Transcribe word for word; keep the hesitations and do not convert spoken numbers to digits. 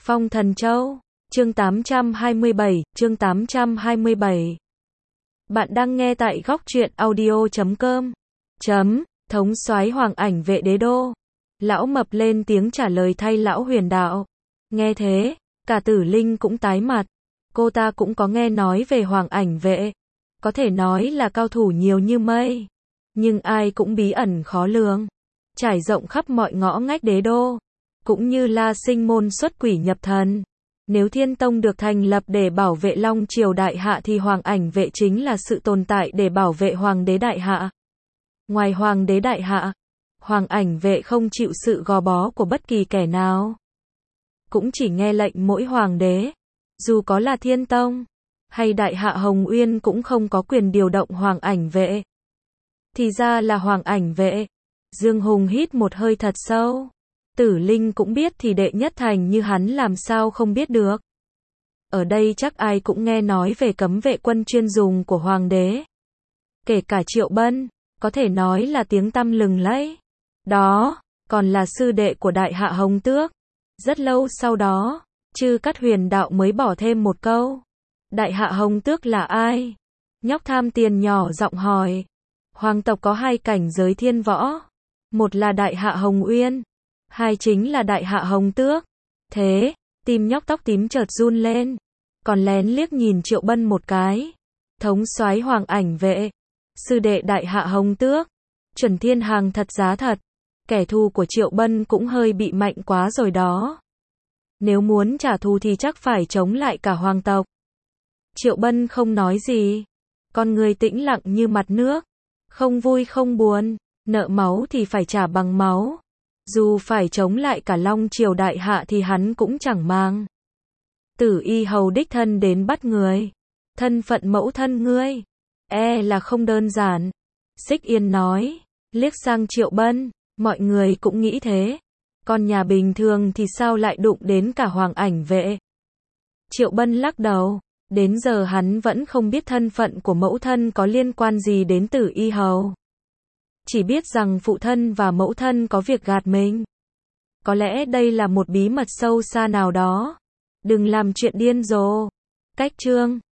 Phong Thần Châu, chương tám trăm hai mươi bảy, chương tám trăm hai mươi bảy. Bạn đang nghe tại góc truyện audio chấm com. Chấm, thống soái Hoàng Ảnh Vệ đế đô. Lão Mập lên tiếng trả lời thay lão Huyền Đạo. Nghe thế, cả Tử Linh cũng tái mặt. Cô ta cũng có nghe nói về Hoàng Ảnh Vệ. Có thể nói là cao thủ nhiều như mây. Nhưng ai cũng bí ẩn khó lường. Trải rộng khắp mọi ngõ ngách đế đô. Cũng như La Sinh môn xuất quỷ nhập thần. Nếu Thiên Tông được thành lập để bảo vệ Long Triều Đại Hạ thì Hoàng Ảnh Vệ chính là sự tồn tại để bảo vệ Hoàng đế Đại Hạ. Ngoài Hoàng đế Đại Hạ, Hoàng Ảnh Vệ không chịu sự gò bó của bất kỳ kẻ nào. Cũng chỉ nghe lệnh mỗi Hoàng đế. Dù có là Thiên Tông hay Đại Hạ Hồng Uyên cũng không có quyền điều động Hoàng Ảnh Vệ. Thì ra là Hoàng Ảnh Vệ. Dương Hùng hít một hơi thật sâu. Tử Linh cũng biết thì đệ nhất thành như hắn làm sao không biết được. Ở đây chắc ai cũng nghe nói về cấm vệ quân chuyên dùng của Hoàng đế. Kể cả Triệu Bân, có thể nói là tiếng tăm lừng lẫy. Đó, còn là sư đệ của Đại Hạ Hồng Tước. Rất lâu sau đó, Chư Cát Huyền Đạo mới bỏ thêm một câu. Đại Hạ Hồng Tước là ai? Nhóc tham tiền nhỏ giọng hỏi. Hoàng tộc có hai cảnh giới thiên võ. Một là Đại Hạ Hồng Uyên. Hai chính là Đại Hạ Hồng Tước. Thế, tim nhóc tóc tím chợt run lên. Còn lén liếc nhìn Triệu Bân một cái. Thống soái Hoàng Ảnh Vệ. Sư đệ Đại Hạ Hồng Tước. Chuẩn thiên hàng thật giá thật. Kẻ thù của Triệu Bân cũng hơi bị mạnh quá rồi đó. Nếu muốn trả thù thì chắc phải chống lại cả hoàng tộc. Triệu Bân không nói gì. Con người tĩnh lặng như mặt nước. Không vui không buồn. Nợ máu thì phải trả bằng máu. Dù phải chống lại cả Long Triều Đại Hạ thì hắn cũng chẳng mang. Tử Y Hầu đích thân đến bắt người. Thân phận mẫu thân ngươi, e là không đơn giản. Xích Yên nói, liếc sang Triệu Bân, mọi người cũng nghĩ thế. Con nhà bình thường thì sao lại đụng đến cả Hoàng Ảnh Vệ. Triệu Bân lắc đầu, đến giờ hắn vẫn không biết thân phận của mẫu thân có liên quan gì đến Tử Y Hầu. Chỉ biết rằng phụ thân và mẫu thân có việc gạt mình. Có lẽ đây là một bí mật sâu xa nào đó. Đừng làm chuyện điên rồ. Cách chương